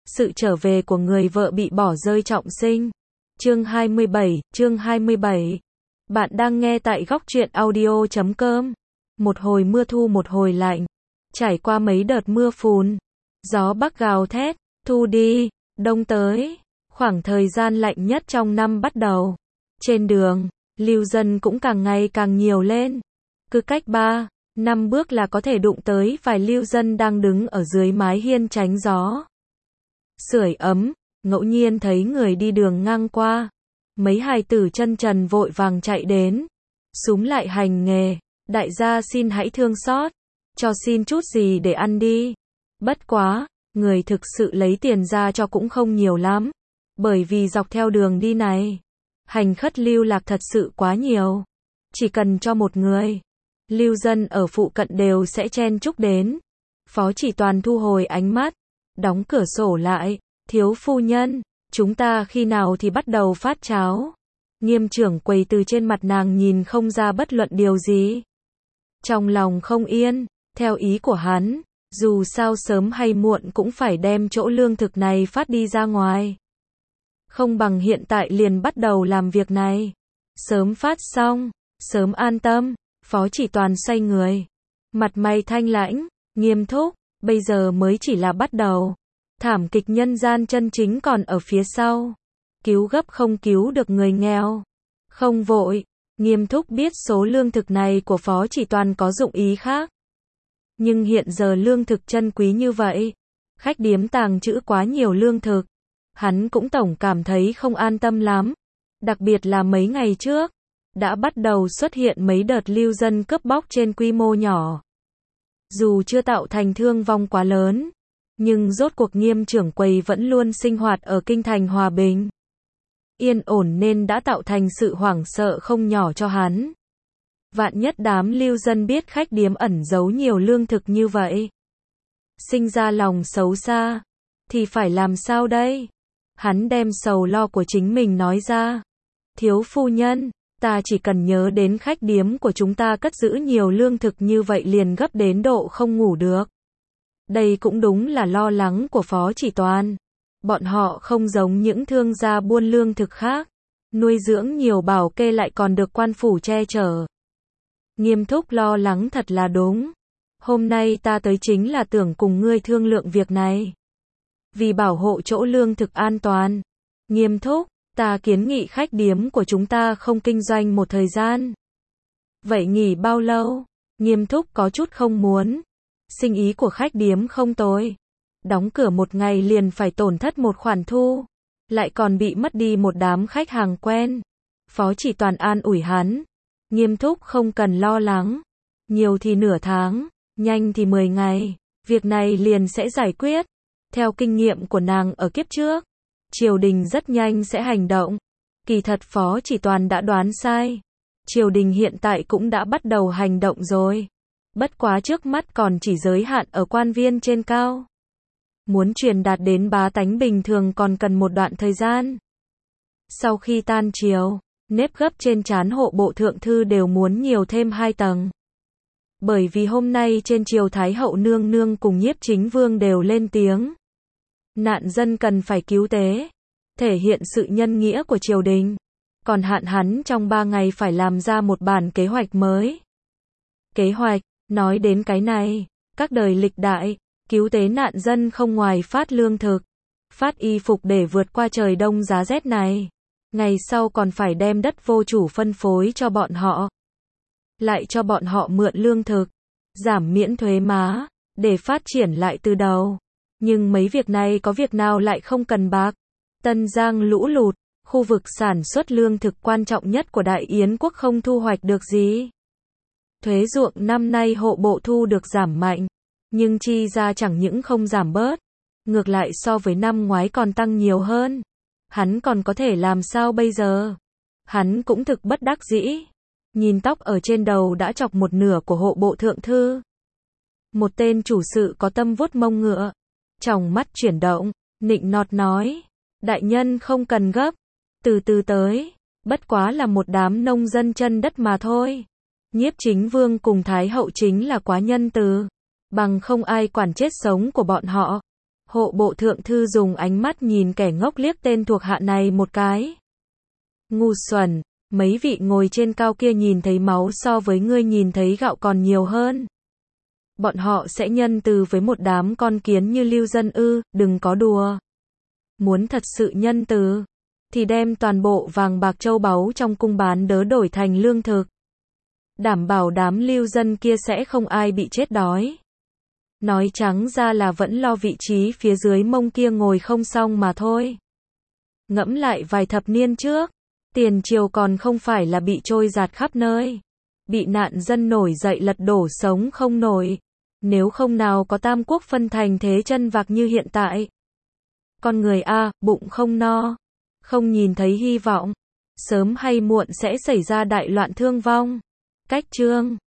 Sự trở về của người vợ bị bỏ rơi trọng sinh. Chương 27. Bạn đang nghe tại góc truyện audio.com. Một hồi mưa thu một hồi lạnh. Trải qua mấy đợt mưa phùn. Gió bắc gào thét, thu đi, đông tới. Khoảng thời gian lạnh nhất trong năm bắt đầu. Trên đường, lưu dân cũng càng ngày càng nhiều lên. Cứ cách 3-5 bước là có thể đụng tới vài lưu dân đang đứng ở dưới mái hiên tránh gió. Sưởi ấm, ngẫu nhiên thấy người đi đường ngang qua. Mấy hài tử chân trần vội vàng chạy đến. Xúm lại hành nghề, đại gia xin hãy thương xót, cho xin chút gì để ăn đi. Bất quá, người thực sự lấy tiền ra cho cũng không nhiều lắm. Bởi vì dọc theo đường đi này, hành khất lưu lạc thật sự quá nhiều. Chỉ cần cho một người, lưu dân ở phụ cận đều sẽ chen chúc đến. Phó Chỉ Toàn thu hồi ánh mắt, đóng cửa sổ lại. Thiếu phu nhân, chúng ta khi nào thì bắt đầu phát cháo? Nghiêm trưởng quầy từ trên mặt nàng nhìn không ra bất luận điều gì. Trong lòng không yên, theo ý của hắn, dù sao sớm hay muộn cũng phải đem chỗ lương thực này phát đi ra ngoài. Không bằng hiện tại liền bắt đầu làm việc này. Sớm phát xong, sớm an tâm. Phó Chỉ Toàn xoay người, mặt mày thanh lãnh, nghiêm túc, bây giờ mới chỉ là bắt đầu. Thảm kịch nhân gian chân chính còn ở phía sau. Cứu gấp không cứu được người nghèo. Không vội, nghiêm túc biết số lương thực này của Phó Chỉ Toàn có dụng ý khác. Nhưng hiện giờ lương thực chân quý như vậy, khách điếm tàng trữ quá nhiều lương thực. Hắn cũng tổng cảm thấy không an tâm lắm. Đặc biệt là mấy ngày trước, đã bắt đầu xuất hiện mấy đợt lưu dân cướp bóc trên quy mô nhỏ. Dù chưa tạo thành thương vong quá lớn, nhưng rốt cuộc Nghiêm trưởng quầy vẫn luôn sinh hoạt ở kinh thành hòa bình, yên ổn nên đã tạo thành sự hoảng sợ không nhỏ cho hắn. Vạn nhất đám lưu dân biết khách điếm ẩn giấu nhiều lương thực như vậy, sinh ra lòng xấu xa, thì phải làm sao đây? Hắn đem sầu lo của chính mình nói ra. Thiếu phu nhân, ta chỉ cần nhớ đến khách điếm của chúng ta cất giữ nhiều lương thực như vậy liền gấp đến độ không ngủ được. Đây cũng đúng là lo lắng của Phó Chỉ Toàn. Bọn họ không giống những thương gia buôn lương thực khác, nuôi dưỡng nhiều bảo kê lại còn được quan phủ che chở. Nghiêm túc lo lắng thật là đúng. Hôm nay ta tới chính là tưởng cùng ngươi thương lượng việc này. Vì bảo hộ chỗ lương thực an toàn, Nghiêm túc, ta kiến nghị khách điếm của chúng ta không kinh doanh một thời gian. Vậy nghỉ bao lâu? Nghiêm túc có chút không muốn. Sinh ý của khách điếm không tồi. Đóng cửa một ngày liền phải tổn thất một khoản thu. Lại còn bị mất đi một đám khách hàng quen. Phó Chỉ Toàn an ủi hắn. Nghiêm túc không cần lo lắng. Nhiều thì nửa tháng, nhanh thì 10 ngày. Việc này liền sẽ giải quyết. Theo kinh nghiệm của nàng ở kiếp trước, triều đình rất nhanh sẽ hành động. Kỳ thật Phó Chỉ Toàn đã đoán sai. Triều đình hiện tại cũng đã bắt đầu hành động rồi. Bất quá trước mắt còn chỉ giới hạn ở quan viên trên cao. Muốn truyền đạt đến bá tánh bình thường còn cần một đoạn thời gian. Sau khi tan triều, nếp gấp trên trán hộ bộ thượng thư đều muốn nhiều thêm 2 tầng. Bởi vì hôm nay trên triều Thái hậu nương nương cùng Nhiếp Chính Vương đều lên tiếng. Nạn dân cần phải cứu tế, thể hiện sự nhân nghĩa của triều đình. Còn hạn hắn trong 3 ngày phải làm ra một bản kế hoạch mới. Kế hoạch, nói đến cái này, các đời lịch đại, cứu tế nạn dân không ngoài phát lương thực, phát y phục để vượt qua trời đông giá rét này. Ngày sau còn phải đem đất vô chủ phân phối cho bọn họ. Lại cho bọn họ mượn lương thực, giảm miễn thuế má, để phát triển lại từ đầu. Nhưng mấy việc này có việc nào lại không cần bạc. Tân Giang lũ lụt, khu vực sản xuất lương thực quan trọng nhất của Đại Yến quốc không thu hoạch được gì. Thuế ruộng năm nay hộ bộ thu được giảm mạnh, nhưng chi ra chẳng những không giảm bớt, ngược lại so với năm ngoái còn tăng nhiều hơn. Hắn còn có thể làm sao bây giờ? Hắn cũng thực bất đắc dĩ. Nhìn tóc ở trên đầu đã chọc một nửa của hộ bộ thượng thư. Một tên chủ sự có tâm vuốt mông ngựa, tròng mắt chuyển động, nịnh nọt nói, đại nhân không cần gấp, từ từ tới, bất quá là một đám nông dân chân đất mà thôi. Nhiếp Chính Vương cùng Thái hậu chính là quá nhân từ, bằng không ai quản chết sống của bọn họ. Hộ bộ thượng thư dùng ánh mắt nhìn kẻ ngốc liếc tên thuộc hạ này một cái. Ngu xuẩn, mấy vị ngồi trên cao kia nhìn thấy máu so với ngươi nhìn thấy gạo còn nhiều hơn. Bọn họ sẽ nhân từ với một đám con kiến như Lưu Dân ư, đừng có đùa. Muốn thật sự nhân từ, thì đem toàn bộ vàng bạc châu báu trong cung bán đớ đổi thành lương thực. Đảm bảo đám Lưu Dân kia sẽ không ai bị chết đói. Nói trắng ra là vẫn lo vị trí phía dưới mông kia ngồi không xong mà thôi. Ngẫm lại vài thập niên trước, tiền triều còn không phải là bị trôi giạt khắp nơi. Bị nạn dân nổi dậy lật đổ sống không nổi. Nếu không nào có tam quốc phân thành thế chân vạc như hiện tại. Con người bụng không no, không nhìn thấy hy vọng, sớm hay muộn sẽ xảy ra đại loạn thương vong. Cách chương